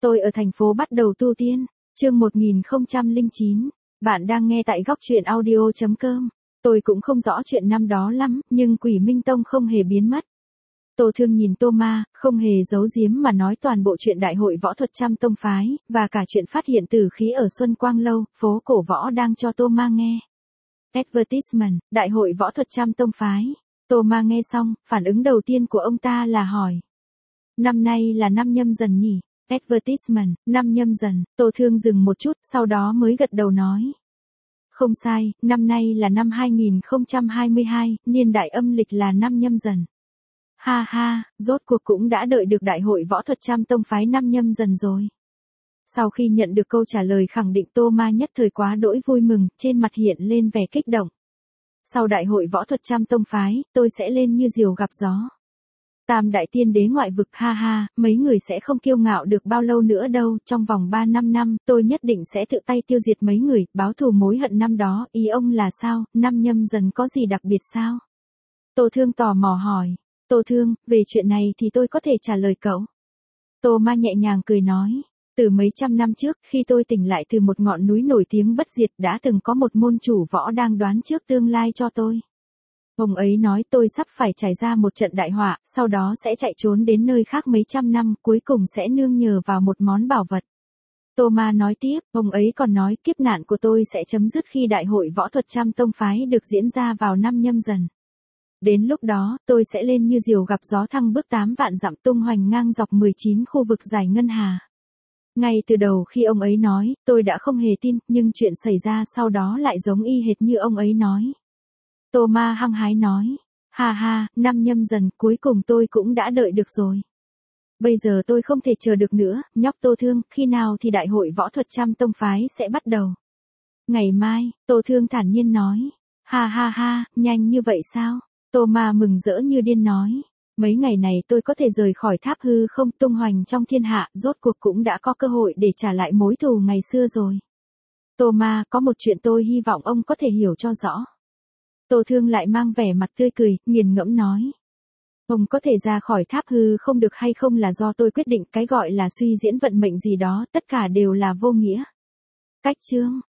Tôi ở thành phố bắt đầu tu tiên. Chương 1009. Bạn đang nghe tại góc truyện audio.com. Tôi cũng không rõ chuyện năm đó lắm, nhưng Quỷ Minh Tông không hề biến mất. Tô Thương nhìn Tô Ma, không hề giấu giếm mà nói toàn bộ chuyện đại hội võ thuật trăm tông phái, và cả chuyện phát hiện tử khí ở Xuân Quang Lâu, phố cổ võ đang cho Tô Ma nghe. Advertisement, đại hội võ thuật trăm tông phái. Tô Ma nghe xong, phản ứng đầu tiên của ông ta là hỏi. Năm nay là năm Nhâm Dần nhỉ? Advertisement, năm Nhâm Dần. Tô Thương dừng một chút, sau đó mới gật đầu nói. Không sai, năm nay là năm 2022, niên đại âm lịch là năm Nhâm Dần. Ha ha, rốt cuộc cũng đã đợi được đại hội võ thuật trăm tông phái năm Nhâm Dần rồi. Sau khi nhận được câu trả lời khẳng định, Tô Ma nhất thời quá đỗi vui mừng, trên mặt hiện lên vẻ kích động. Sau đại hội võ thuật trăm tông phái, tôi sẽ lên như diều gặp gió. Tam đại tiên đế ngoại vực, ha ha, mấy người sẽ không kiêu ngạo được bao lâu nữa đâu, trong vòng 3-5 năm, tôi nhất định sẽ tự tay tiêu diệt mấy người, báo thù mối hận năm đó. Ý ông là sao, năm Nhâm Dần có gì đặc biệt sao? Tô Thương tò mò hỏi. Tô Thương, về chuyện này thì tôi có thể trả lời cậu. Tô Ma nhẹ nhàng cười nói. Từ mấy trăm năm trước, khi tôi tỉnh lại từ một ngọn núi nổi tiếng bất diệt, đã từng có một môn chủ võ đang đoán trước tương lai cho tôi. Ông ấy nói tôi sắp phải trải ra một trận đại họa, sau đó sẽ chạy trốn đến nơi khác mấy trăm năm, cuối cùng sẽ nương nhờ vào một món bảo vật. Tô Ma nói tiếp, ông ấy còn nói kiếp nạn của tôi sẽ chấm dứt khi đại hội võ thuật trăm tông phái được diễn ra vào năm Nhâm Dần. Đến lúc đó, tôi sẽ lên như diều gặp gió, thăng bước 8 vạn dặm, tung hoành ngang dọc 19 khu vực giải ngân hà. Ngay từ đầu khi ông ấy nói, tôi đã không hề tin, nhưng chuyện xảy ra sau đó lại giống y hệt như ông ấy nói. Tô Ma hăng hái nói, ha ha, năm Nhâm Dần, cuối cùng tôi cũng đã đợi được rồi. Bây giờ tôi không thể chờ được nữa, nhóc Tô Thương, khi nào thì đại hội võ thuật trăm tông phái sẽ bắt đầu? Ngày mai, Tô Thương thản nhiên nói, ha ha ha, nhanh như vậy sao? Tô Ma mừng rỡ như điên nói, mấy ngày này tôi có thể rời khỏi tháp hư không, tung hoành trong thiên hạ, rốt cuộc cũng đã có cơ hội để trả lại mối thù ngày xưa rồi. Tô Ma, có một chuyện tôi hy vọng ông có thể hiểu cho rõ. Tô Thương lại mang vẻ mặt tươi cười, nghiền ngẫm nói. Ông có thể ra khỏi tháp hư không được hay không là do tôi quyết định, cái gọi là suy diễn vận mệnh gì đó, tất cả đều là vô nghĩa. Cách chương.